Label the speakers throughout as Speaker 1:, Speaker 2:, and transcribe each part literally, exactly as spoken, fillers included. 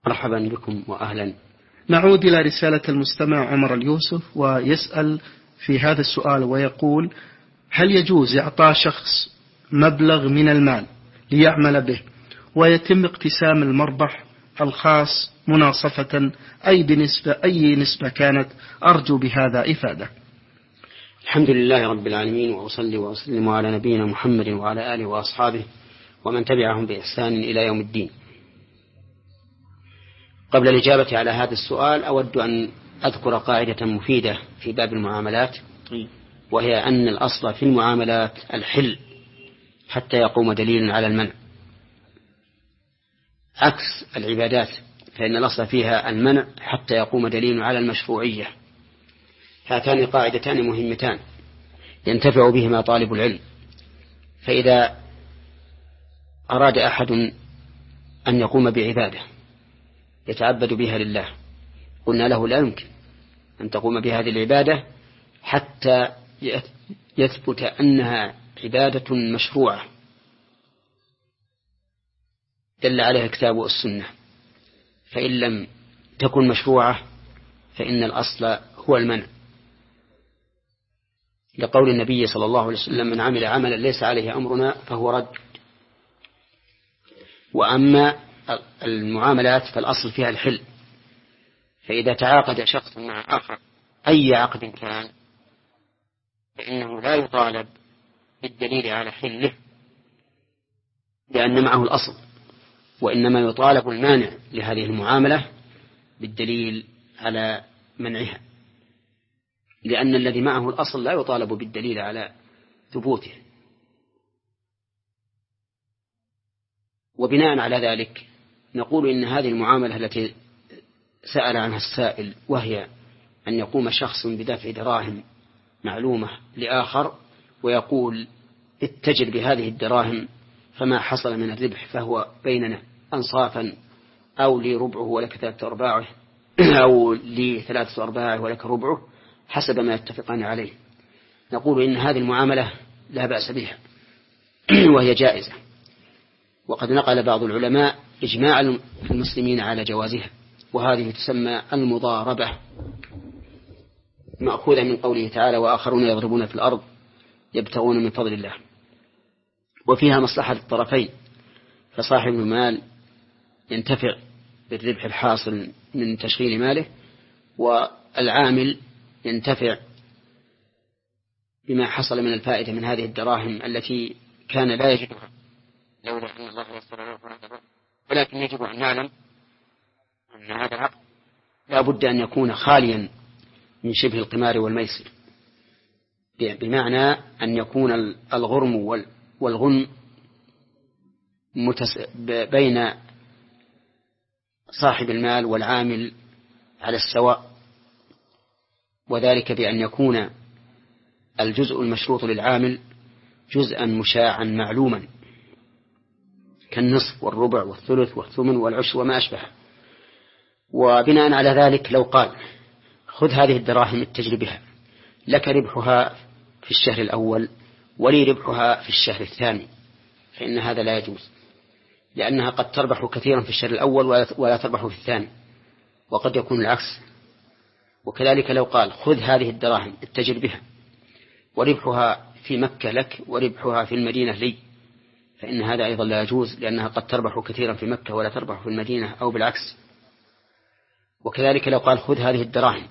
Speaker 1: مرحبا بكم وأهلا.
Speaker 2: نعود إلى رسالة المستمع عمر اليوسف، ويسأل في هذا السؤال ويقول: هل يجوز إعطاء شخص مبلغ من المال ليعمل به ويتم اقتسام المربح الخاص مناصفة أي بنسبة أي نسبة كانت؟ أرجو بهذا إفادة.
Speaker 1: الحمد لله رب العالمين، وأصلي وأسلم على نبينا محمد وعلى آله وأصحابه ومن تبعهم بإحسان إلى يوم الدين. قبل الإجابة على هذا السؤال أود أن أذكر قاعدة مفيدة في باب المعاملات، وهي أن الأصل في المعاملات الحل حتى يقوم دليل على المنع، عكس العبادات فإن الأصل فيها المنع حتى يقوم دليل على المشروعية. هاتان قاعدتان مهمتان ينتفع بهما طالب العلم. فإذا أراد أحد أن يقوم بعبادة يتعبد بها لله، قلنا له لا يمكن أن تقوم بهذه العبادة حتى يثبت أنها عبادة مشروعة دل عليها الكتاب والسنة. فإن لم تكن مشروعة فإن الأصل هو المنع، لقول النبي صلى الله عليه وسلم: من عمل عملا ليس عليه أمرنا فهو رد. وأما المعاملات فالأصل فيها الحل، فإذا تعاقد شخص مع آخر أي عقد كان فإنه لا يطالب بالدليل على حله لأن معه الأصل، وإنما يطالب المانع لهذه المعاملة بالدليل على منعها، لأن الذي معه الأصل لا يطالب بالدليل على ثبوته. وبناء على ذلك نقول إن هذه المعاملة التي سأل عنها السائل، وهي أن يقوم شخص بدفع دراهم معلومة لآخر ويقول: اتجر بهذه الدراهم، فما حصل من الربح فهو بيننا أنصافا، أو لي ربعه ولك ثلاثة أرباعه، أو لي ثلاثة أرباعه ولك ربعه، حسب ما يتفقان عليه. نقول إن هذه المعاملة لا بأس بها وهي جائزة، وقد نقل بعض العلماء إجماع المسلمين على جوازها، وهذه تسمى المضاربة، مأخوذة من قوله تعالى: وآخرون يضربون في الأرض يبتغون من فضل الله. وفيها مصلحة الطرفين، فصاحب المال ينتفع بالربح الحاصل من تشغيل ماله، والعامل ينتفع بما حصل من الفائدة من هذه الدراهم التي كان لا يجدها لولا أن الله يسر له. ولكن يجب أن نعلم أن هذا العقد لا بد أن يكون خاليا من شبه القمار والميسر، بمعنى أن يكون الغرم والغنم بين صاحب المال والعامل على السواء، وذلك بأن يكون الجزء المشروط للعامل جزءا مشاعا معلوما كالنصف والربع والثلث والثمن والعشر وما أشبه. وبناء على ذلك لو قال: خذ هذه الدراهم اتجر بها، لك ربحها في الشهر الأول ولي ربحها في الشهر الثاني، فإن هذا لا يجوز، لأنها قد تربح كثيرا في الشهر الأول ولا تربح في الثاني، وقد يكون العكس. وكذلك لو قال: خذ هذه الدراهم اتجر بها وربحها في مكة لك وربحها في المدينة لي، فإن هذا أيضا لا يجوز، لأنها قد تربح كثيرا في مكة ولا تربح في المدينة، أو بالعكس. وكذلك لو قال: خذ هذه الدراهم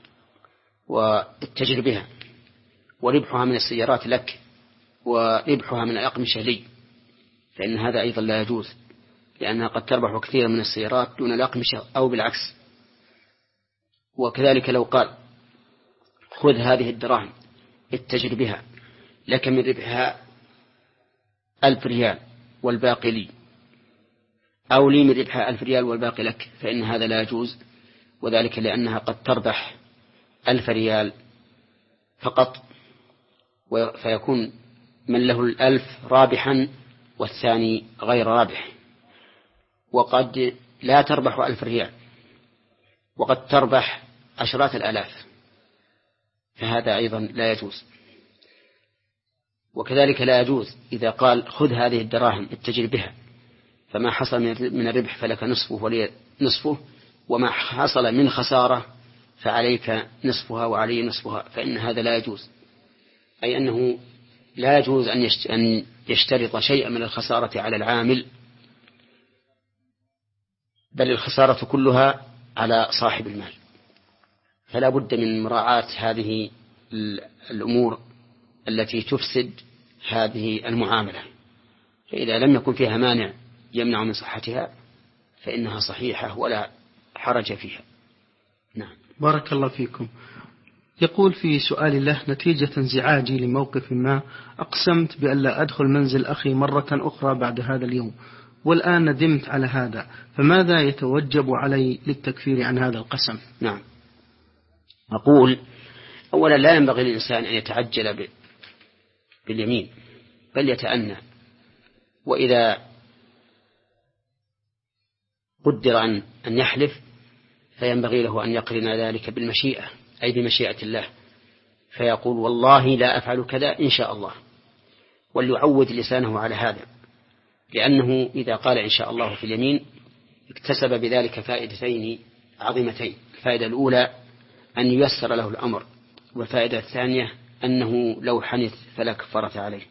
Speaker 1: واتجر بها وربحها من السيارات لك وربحها من الأقمشة لي، فإن هذا أيضا لا يجوز، لأنها قد تربح كثيرا من السيارات دون الأقمشة، أو بالعكس. وكذلك لو قال: خذ هذه الدراهم اتجر بها، لك من ربحها ألف ريال والباقي لي، أو لي من ربحها ألف ريال والباقي لك، فإن هذا لا يجوز، وذلك لأنها قد تربح ألف ريال فقط، فيكون من له الألف رابحا والثاني غير رابح. وقد لا تربح ألف ريال وقد تربح عشرات الآلاف، فهذا أيضا لا يجوز. وكذلك لا يجوز إذا قال: خذ هذه الدراهم اتجر بها، فما حصل من الربح فلك نصفه ولي نصفه، وما حصل من خسارة فعليك نصفها وعلي نصفها، فإن هذا لا يجوز. أي أنه لا يجوز أن يشترط شيئا من الخسارة على العامل، بل الخسارة كلها على صاحب المال. فلا بد من مراعاة هذه الأمور التي تفسد هذه المعاملة، فإذا لم يكن فيها مانع يمنع من صحتها فإنها صحيحة ولا حرج فيها. نعم.
Speaker 2: بارك الله فيكم. يقول في سؤال له: نتيجة انزعاجي لموقف ما أقسمت بأن لا أدخل منزل أخي مرة أخرى بعد هذا اليوم، والآن ندمت على هذا، فماذا يتوجب علي للتكفير عن هذا القسم؟
Speaker 1: نعم. أقول أولا لا ينبغي للإنسان أن يتعجل باليمين، بل يتأنى، وإذا قدر أن يحلف فينبغي له أن يقرن ذلك بالمشيئة، أي بمشيئة الله، فيقول والله لا أفعل كذا إن شاء الله، وليعود لسانه على هذا، لأنه إذا قال إن شاء الله في اليمين اكتسب بذلك فائدتين عظيمتين. الفائدة الأولى أن ييسر له الأمر، والفائدة الثانية أنه لو حنث فلا كفارة عليه.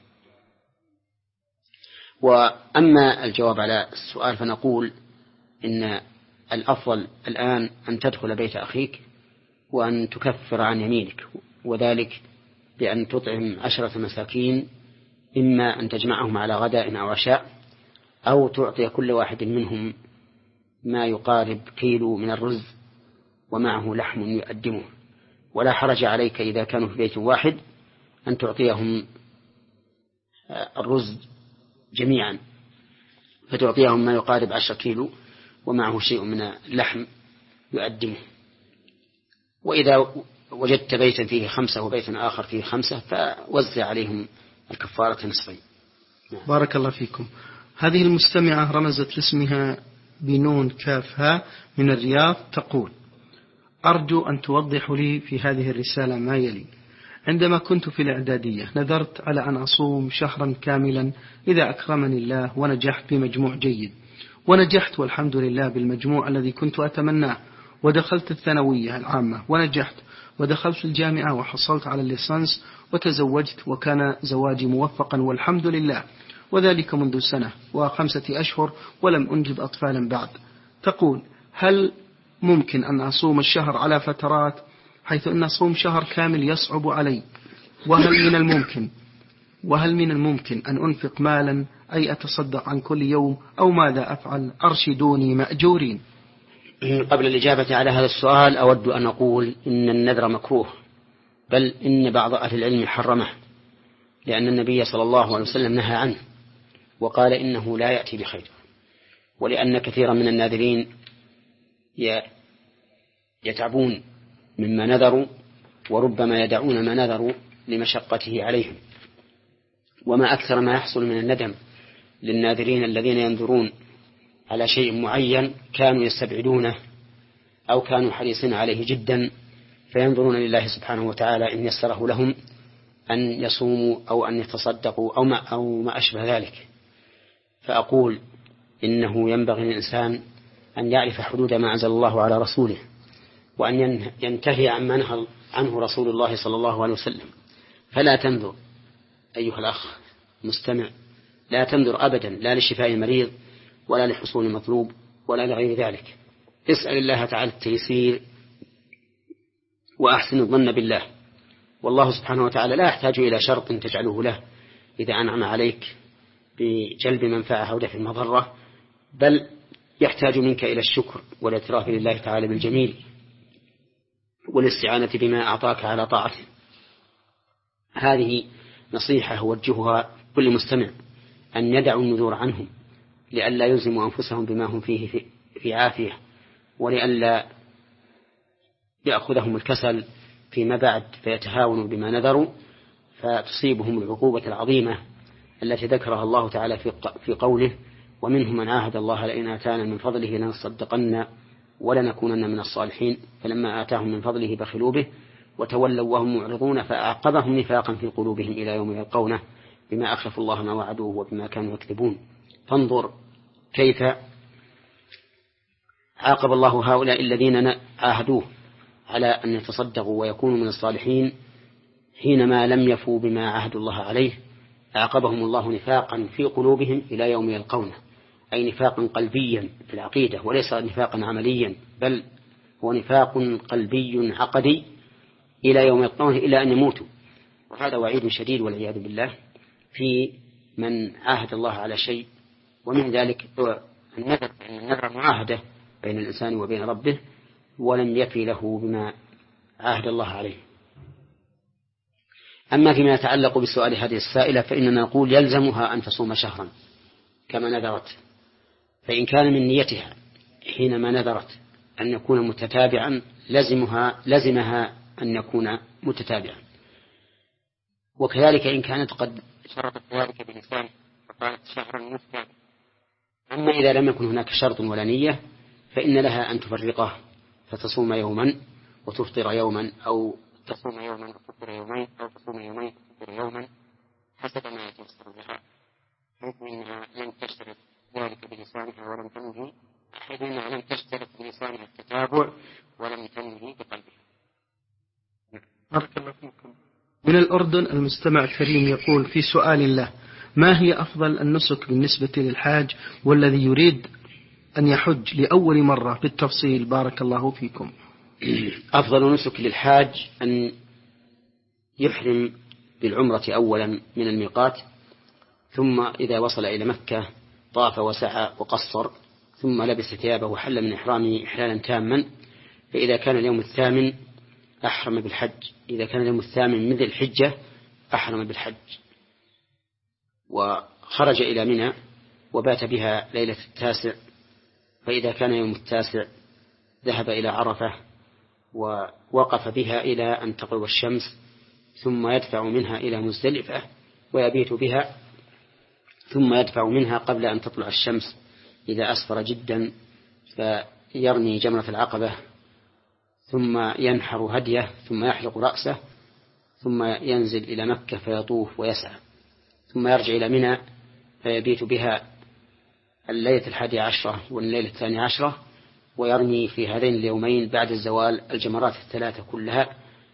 Speaker 1: وأما الجواب على السؤال فنقول إن الأفضل الآن أن تدخل بيت أخيك وأن تكفر عن يمينك، وذلك بأن تطعم عشرة مساكين، إما أن تجمعهم على غداء أو عشاء، أو تعطي كل واحد منهم ما يقارب كيلو من الرز ومعه لحم يقدمه. ولا حرج عليك إذا كانوا في بيت واحد أن تعطيهم الرز جميعا، فتعطيهم ما يقارب عشر كيلو ومعه شيء من اللحم يقدمه. وإذا وجدت بيتا فيه خمسة وبيتا آخر فيه خمسة فوزع عليهم الكفارة نصفين.
Speaker 2: بارك الله فيكم. هذه المستمعة رمزت لاسمها بنون كافها من الرياض، تقول: أرجو أن توضح لي في هذه الرسالة ما يلي. عندما كنت في الإعدادية نذرت على أن أصوم شهرا كاملا إذا أكرمني الله ونجحت بمجموع جيد، ونجحت والحمد لله بالمجموع الذي كنت أتمناه، ودخلت الثانوية العامة ونجحت، ودخلت الجامعة وحصلت على الليسانس وتزوجت، وكان زواجي موفقا والحمد لله، وذلك منذ سنة وخمسة أشهر ولم أنجب أطفالا بعد. تقول: هل ممكن أن أصوم الشهر على فترات، حيث أن صوم شهر كامل يصعب علي؟ وهل من الممكن وهل من الممكن أن أنفق مالا، أي أتصدق عن كل يوم، أو ماذا أفعل؟ أرشدوني مأجورين.
Speaker 1: قبل الإجابة على هذا السؤال أود أن أقول إن النذر مكروه، بل إن بعض أهل العلم حرمه، لأن النبي صلى الله عليه وسلم نهى عنه وقال إنه لا يأتي بخير، ولأن كثيرا من الناذرين يتعبون مما نذروا، وربما يدعون ما نذروا لمشقته عليهم. وما أكثر ما يحصل من الندم للناذرين الذين ينذرون على شيء معين كانوا يستبعدونه أو كانوا حريصين عليه جدا، فينظرون لله سبحانه وتعالى إن يسره لهم أن يصوموا أو أن يتصدقوا أو ما, أو ما أشبه ذلك. فأقول إنه ينبغي للإنسان أن يعرف حدود ما أنزل الله على رسوله، وأن ينتهي عما نهى عنه رسول الله صلى الله عليه وسلم. فلا تنذر أيها الأخ مستمع، لا تنذر أبدا، لا لشفاء المريض ولا لحصول المطلوب ولا لغير ذلك. اسأل الله تعالى التيسير وأحسن الظن بالله، والله سبحانه وتعالى لا يحتاج إلى شرط تجعله له إذا أنعم عليك بجلب منفعة أو دفع مضرة، بل يحتاج منك إلى الشكر والاعتراف لله تعالى بالجميل والاستعانة بما أعطاك على طاعته. هذه نصيحة أوجهها كل مستمع، أن يدعوا النذور عنهم لئلا يلزموا أنفسهم بما هم فيه في عافية، ولئلا يأخذهم الكسل فيما بعد فيتهاونوا بما نذروا فتصيبهم العقوبة العظيمة التي ذكرها الله تعالى في قوله: ومنهم من عاهد الله لئن آتانا من فضله لنصدقن ولنكونن من الصالحين، فلما آتاهم من فضله بخلوا به وتولوا وهم معرضون فأعقبهم نفاقا في قلوبهم إلى يوم يلقونه بما أخلفوا الله ما وعدوه وبما كانوا يكذبون. فانظر كيف عاقب الله هؤلاء الذين عاهدوه على أن يتصدقوا ويكونوا من الصالحين حينما لم يفوا بما عاهدوا الله عليه؟ أعقبهم الله نفاقا في قلوبهم إلى يوم يلقونه، أي نفاقا قلبيا في العقيدة وليس نفاقا عمليا، بل هو نفاق قلبي عقدي إلى يوم يلقونه إلى أن يموتوا. وهذا وعيد شديد والعياذ بالله في من عاهد الله على شيء. ومن ذلك النذر، النذر معاهدة بين الإنسان وبين ربه ولم يفي له بما عاهد الله عليه. أما فيما يتعلق بسؤال هذه السائلة فإننا نقول يلزمها أن تصوم شهرا كما نذرت، فإن كان من نيتها حينما نذرت أن يكون متتابعا لزمها لزمها أن يكون متتابعا. وكذلك إن كانت قد شرطت ذلك بلسان فقالت شهرا متتابعا. أما إذا لم يكن هناك شرط ولا نية فإن لها أن تفرقه فتصوم يوما وتفطر يوما، أو تصوم يوما وتفطر يومين، أو تصوم يومين وتفطر يوما حسب ما يتيسر بها، حيث إنها لم تشترط ذلك بلسانها ولم تنهي، حيث إنها لم تشترط بلسانها التتابع ولم تنهي بقلبها.
Speaker 2: بارك الله فيكم. من الأردن المستمع الكريم يقول في سؤال له: ما هي أفضل النسك بالنسبة للحاج والذي يريد أن يحج لأول مرة بالتفصيل؟ بارك الله فيكم.
Speaker 1: أفضل نسك للحاج أن يحرم بالعمرة أولا من الميقات، ثم إذا وصل إلى مكة طاف وسعى وقصر، ثم لبس ثيابه وحل من إحرامه إحلالا تاما. فإذا كان اليوم الثامن أحرم بالحج، إذا كان اليوم الثامن من ذي الحجة أحرم بالحج، وخرج إلى منى وبات بها ليلة التاسع. فإذا كان يوم التاسع ذهب إلى عرفة ووقف بها إلى أن تغرب الشمس، ثم يدفع منها إلى مزدلفة ويبيت بها، ثم يدفع منها قبل أن تطلع الشمس إذا أسفر جدا، فيرمي جمرة العقبة، ثم ينحر هديه، ثم يحلق رأسه، ثم ينزل إلى مكة فيطوف ويسعى، ثم يرجع إلى منى فيبيت بها الليلة الحادية عشرة والليلة الثانية عشرة، ويرمي في هذين اليومين بعد الزوال الجمرات الثلاثة كلها،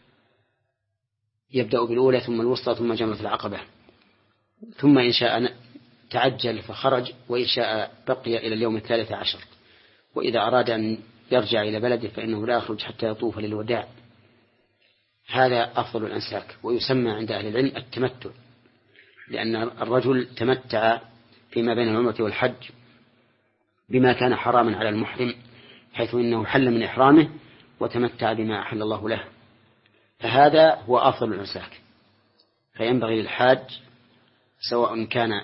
Speaker 1: يبدأ بالأولى ثم الوسطى ثم جمرة العقبة. ثم إن شاء تعجل فخرج، وإن شاء بقي إلى اليوم الثالث عشر. وإذا أراد أن يرجع إلى بلده فإنه لا يخرج حتى يطوف للوداع. هذا أفضل الأنساك، ويسمى عند أهل العلم التمتع، لأن الرجل تمتع فيما بين العمرة والحج بما كان حراما على المحرم، حيث إنه حل من إحرامه وتمتع بما أحل الله له، فهذا هو أفضل الأنساك. فينبغي للحاج سواء كان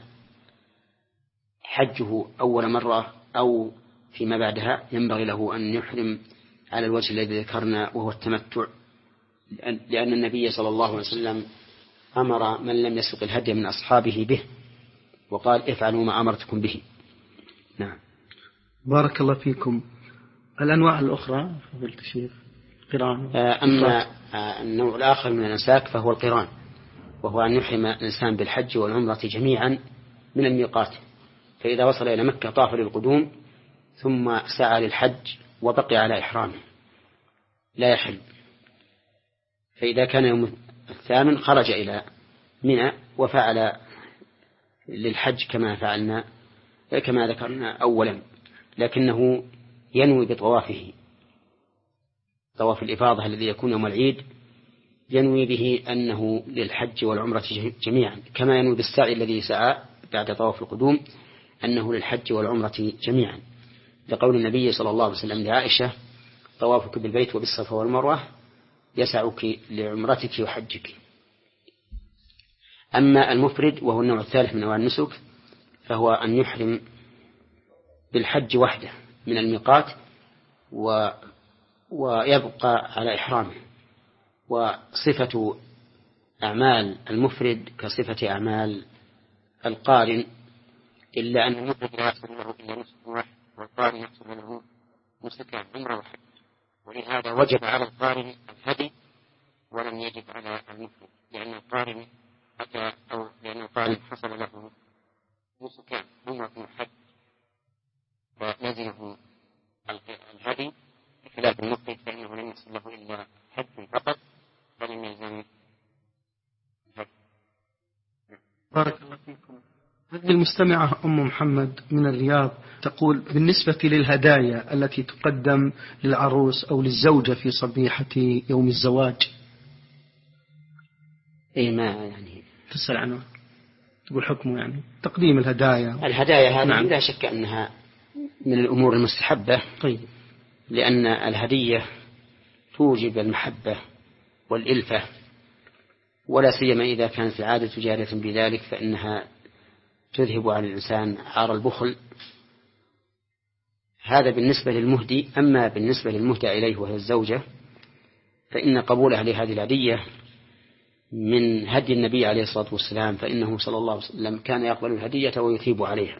Speaker 1: حجه أول مرة أو فيما بعدها ينبغي له أن يحرم على الوجه الذي ذكرنا وهو التمتع، لأن النبي صلى الله عليه وسلم أمر من لم يسق الهدي من أصحابه به وقال افعلوا ما أمرتكم به. نعم.
Speaker 2: بارك الله فيكم. الأنواع الأخرى فضيلة الشيخ قران.
Speaker 1: أما النوع الآخر من الأنساك فهو القران، وهو أن يحرم الإنسان بالحج والعمرة جميعا من الميقات، فإذا وصل إلى مكة طاف للقدوم ثم سعى للحج وبقي على إحرامه لا يحل. فإذا كان يوم الثامن خرج إلى منى وفعل للحج كما فعلنا كما ذكرنا أولا، لكنه ينوي بطوافه طواف الإفاضة الذي يكون يوم العيد، ينوي به أنه للحج والعمرة جميعا، كما ينوي بالسعي الذي سعى بعد طواف القدوم أنه للحج والعمرة جميعا، لقول النبي صلى الله عليه وسلم لعائشة طوافك بالبيت وبالصفا والمروة يسعك لعمرتك وحجك. أما المفرد وهو النوع الثالث من أنواع النسك فهو أن يحرم بالحج وحده من الميقات و ويبقى على إحرامه. وصفة أعمال المفرد كصفة أعمال القارن، إلا أن المفرد لا يحصل له إلا نسك واحد، والقارن يحصل له نسكان عمرة وحج، ولهذا وجب على القارن الهدي ولم يجب على المفرد، لأن القارن أتى أو لأن القارن حصل له نسكان عمرة وحج،
Speaker 3: ويزنه الهدي بخلاف المقيت فإنه لم يصل له إلا حد فقط ولم يلزم.
Speaker 2: بارك الله فيكم. هذه المستمعة أم محمد من الرياض تقول: بالنسبة للهدايا التي تقدم للعروس أو للزوجة في صبيحة يوم الزواج،
Speaker 1: إيه ما يعني
Speaker 2: تسأل عنه، تقول حكمه يعني تقديم الهدايا.
Speaker 1: الهدايا هذه
Speaker 2: نعم.
Speaker 1: لا شك أنها من الأمور المستحبة.
Speaker 2: طيب.
Speaker 1: لأن الهدية توجب المحبة والإلفة، ولا سيما إذا كانت العادة جارية بذلك فإنها تذهب عن الإنسان عار البخل. هذا بالنسبة للمهدي. أما بالنسبة للمهدى إليه وهي الزوجة فإن قبولها لهذه الهدية من هدي النبي عليه الصلاة والسلام، فإنه صلى الله عليه وسلم كان يقبل الهدية ويثيب عليها.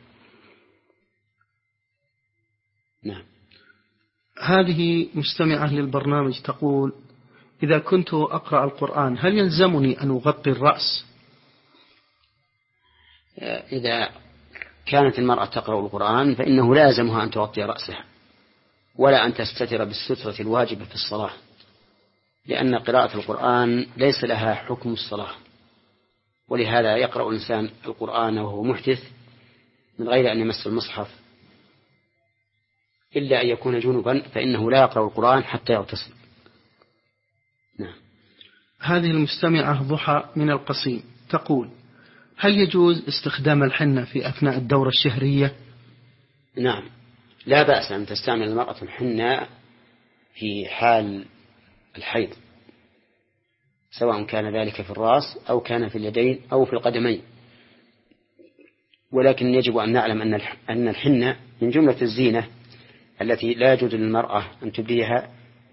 Speaker 1: نعم.
Speaker 2: هذه مستمعة للبرنامج تقول: إذا كنت أقرأ القرآن هل يلزمني أن أغطي الرأس؟
Speaker 1: إذا كانت المرأة تقرأ القرآن فإنه لازمها أن تغطي رأسها، ولا أن تستتر بالسترة الواجبة في الصلاة، لأن قراءة القرآن ليس لها حكم الصلاة. ولهذا يقرأ الإنسان القرآن وهو محدث من غير أن يمس المصحف، إلا أن يكون جنبا فإنه لا يقرأ القرآن حتى يغتسل. نعم.
Speaker 2: هذه المستمعة ضحى من القصيم تقول: هل يجوز استخدام الحنة في أثناء الدورة الشهرية؟
Speaker 1: نعم، لا بأس أن تستعمل المرأة الحنة في حال الحيض، سواء كان ذلك في الرأس أو كان في اليدين أو في القدمين. ولكن يجب أن نعلم أن الحنة من جملة الزينة التي لا يجوز للمرأة أن تبديها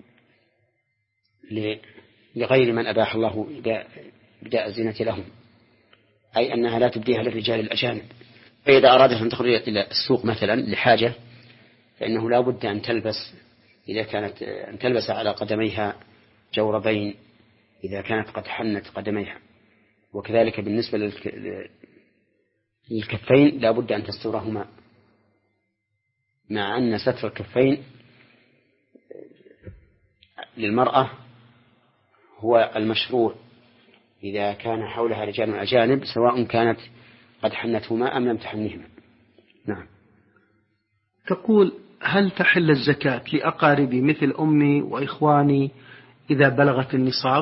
Speaker 1: لغير من أباح الله إبداء الزينة لهم، أي أنها لا تبديها للرجال الأجانب. فإذا أرادت أن تخرج إلى السوق مثلا لحاجة فإنه لا بد أن تلبس، إذا كانت أن تلبس على قدميها جوربين إذا كانت قد حنت قدميها، وكذلك بالنسبة للكفين لا بد أن تسترهما، مع أن ستر الكفين للمرأة هو المشروع إذا كان حولها رجال أجانب، سواء كانت قد حنتهما أم لم تحنهما. نعم.
Speaker 2: تقول: هل تحل الزكاة لأقاربي مثل أمي وإخواني إذا بلغت النصاب؟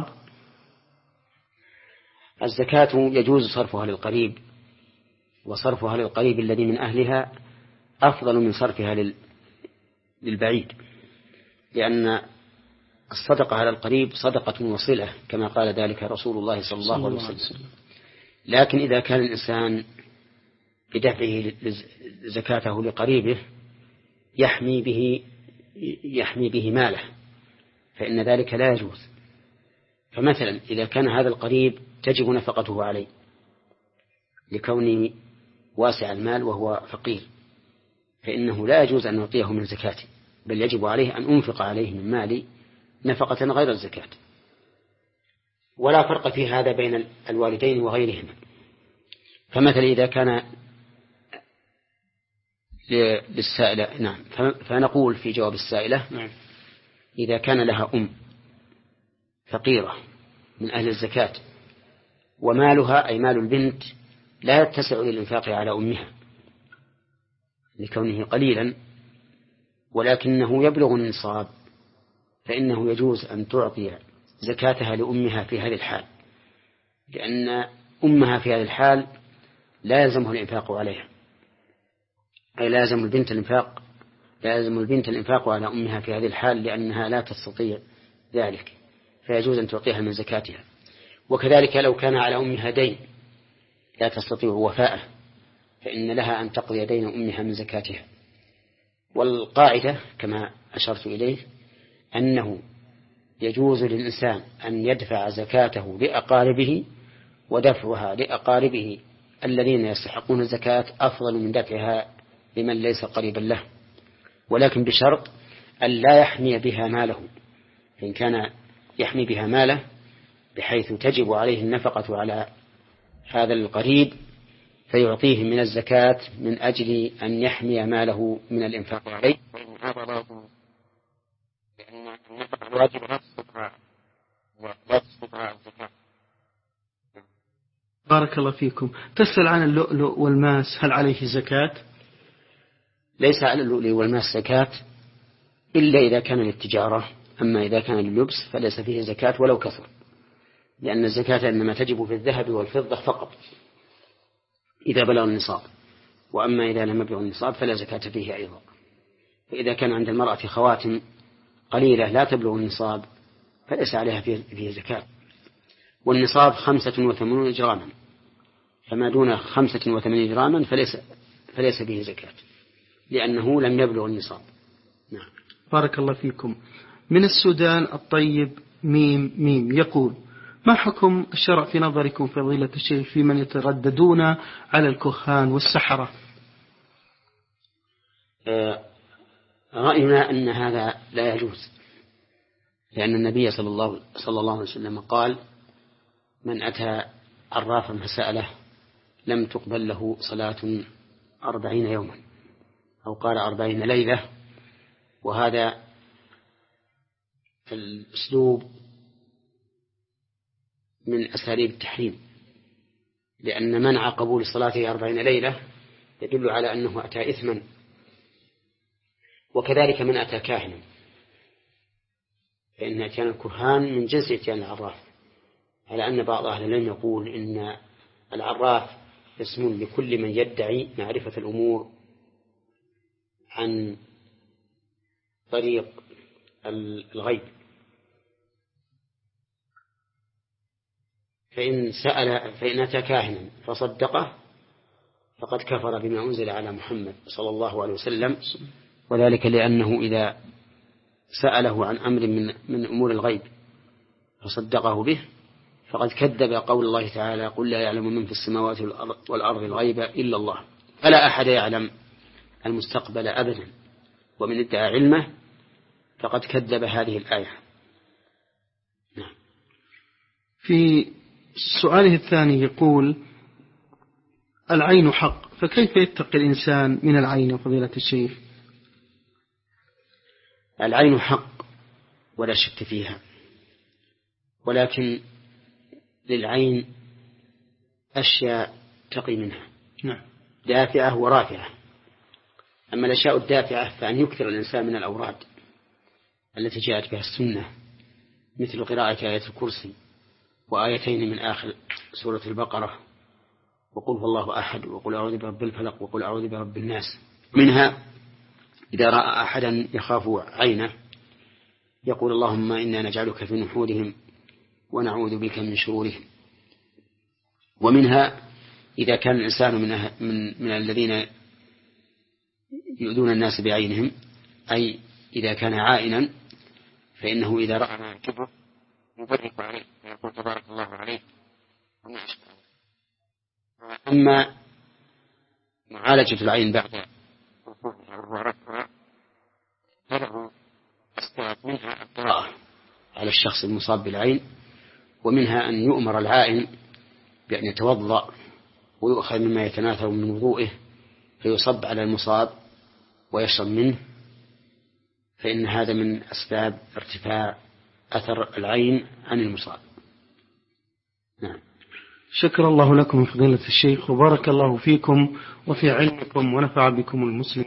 Speaker 1: الزكاة يجوز صرفها للقريب، وصرفها للقريب الذي من أهلها أفضل من صرفها للبعيد، لأن الصدقة على القريب صدقة وصلة كما قال ذلك رسول الله صلى الله عليه وسلم. لكن إذا كان الإنسان بدفعه زكاته لقريبه يحمي به يحمي به ماله فإن ذلك لا يجوز. فمثلا إذا كان هذا القريب تجب نفقته عليه لكونه واسع المال وهو فقير، فإنه لا يجوز أن نعطيه من زكاته، بل يجب عليه أن أنفق عليه من مالي نفقة غير الزكاة. ولا فرق في هذا بين الوالدين وغيرهما. فمثلا إذا كان للسائلة، نعم، فنقول في جواب السائلة: نعم، إذا كان لها أم فقيرة من أهل الزكاة ومالها أي مال البنت لا يتسع للإنفاق على أمها لكونه قليلا ولكنه يبلغ النصاب، فإنه يجوز أن تعطي زكاتها لأمها في هذه الحال، لأن أمها في هذه الحال لا يلزمه الإنفاق عليها، أي لازم البنت الإنفاق لازم البنت الإنفاق على أمها في هذه الحال لأنها لا تستطيع ذلك، فيجوز أن تعطيها من زكاتها. وكذلك لو كان على أمها دين لا تستطيع وفاءه فإن لها أن تقضي دين أمها من زكاتها. والقاعدة كما أشرت إليه أنه يجوز للإنسان أن يدفع زكاته لأقاربه، ودفعها لأقاربه الذين يستحقون الزكاة أفضل من دفعها لمن ليس قريبا له، ولكن بشرط أن لا يحمي بها ماله. فإن كان يحمي بها ماله بحيث تجب عليه النفقة على هذا القريب فيعطيه من الزكاة من أجل أن يحمي ماله من الإنفاق عليه،
Speaker 3: وإن هذا لازم، لأن النفقة الواجبة لا تستطيع لا تستطيع الزكاة.
Speaker 2: بارك الله فيكم. تسأل عن اللؤلؤ والماس، هل عليه زكاة؟
Speaker 1: ليس على اللؤلؤ والماس زكاة إلا إذا كان للتجارة، أما إذا كان لللبس فليس فيه زكاة ولو كثر، لأن الزكاة إنما تجب في الذهب والفضة فقط إذا بلغ النصاب، وأما إذا لم يبلغ النصاب فلا زكاة فيه أيضا. فإذا كان عند المرأة خواتم قليلة لا تبلغ النصاب فليس عليها فيه زكاة، والنصاب خمسة وثمانون جراما، فما دون خمسة وثمانين جراما فليس, فليس فيه زكاة لأنه لم يبلغ النصاب. نعم.
Speaker 2: بارك الله فيكم. من السودان الطيب ميم ميم يقول: ما حكم الشرع في نظركم فضيلة الشيخ في من يترددون على الكهان والسحرة؟
Speaker 1: آه رأينا أن هذا لا يجوز، لأن النبي صلى الله, صلى الله عليه وسلم قال: من أتى عرافا فسأله لم تقبل له صلاة أربعين يوما، أو قال أربعين ليلة. وهذا الأسلوب من أساليب التحريم، لأن منع قبول صلاته أربعين ليلة يدل على أنه أتى إثما. وكذلك من أتى كاهنا، فإن أتيان الكهان من جنس أتيان العراف، على أن بعض أهل العلم يقول إن العراف اسم لكل من يدعي معرفة الأمور عن طريق الغيب، فإن سأل فإن أتى كاهنا فصدقه فقد كفر بما أنزل على محمد صلى الله عليه وسلم، وذلك لأنه إذا سأله عن أمر من من أمور الغيب فصدقه به فقد كذب قول الله تعالى: قل لا يعلم من في السماوات والأرض الغيب إلا الله. فلا أحد يعلم المستقبل أبدا، ومن ادعى علمه فقد كذب هذه الآية. نعم.
Speaker 2: في سؤاله الثاني يقول: العين حق، فكيف يتقي الإنسان من العين يا فضيلة الشيخ؟
Speaker 1: العين حق ولا شك فيها، ولكن للعين أشياء تقي منها،
Speaker 2: نعم،
Speaker 1: دافعة ورافعة. أما الأشياء الدافعة فأن يكثر الإنسان من الأوراد التي جاءت بها السنة، مثل قراءة آية الكرسي وآيتين من آخر سورة البقرة، وقل هو الله أحد، وقل أعوذ برب الفلق، وقل أعوذ برب الناس. منها إذا رأى أحدا يخاف عينه يقول: اللهم إنا نجعلك في نحورهم ونعوذ بك من شرورهم. ومنها إذا كان الإنسان من, من, من الذين يؤذون الناس بعينهم، أي إذا كان عائنا فإنه إذا رأى ما يعجبه
Speaker 3: يبرك عليه ويقول تبارك الله عليه.
Speaker 1: أما معالجة العين بعد
Speaker 3: وعرفها فله أسباب، منها
Speaker 1: القراءة على الشخص المصاب بالعين، ومنها أن يؤمر العائن بأن يتوضأ ويؤخذ مما يتناثر من وضوئه فيصب على المصاب ويشرب منه، فإن هذا من أسباب ارتفاع أثر العين عن المصاب. نعم.
Speaker 2: شكر الله لكم فضيلة الشيخ، وبارك الله فيكم وفي علمكم ونفع بكم المسلمين.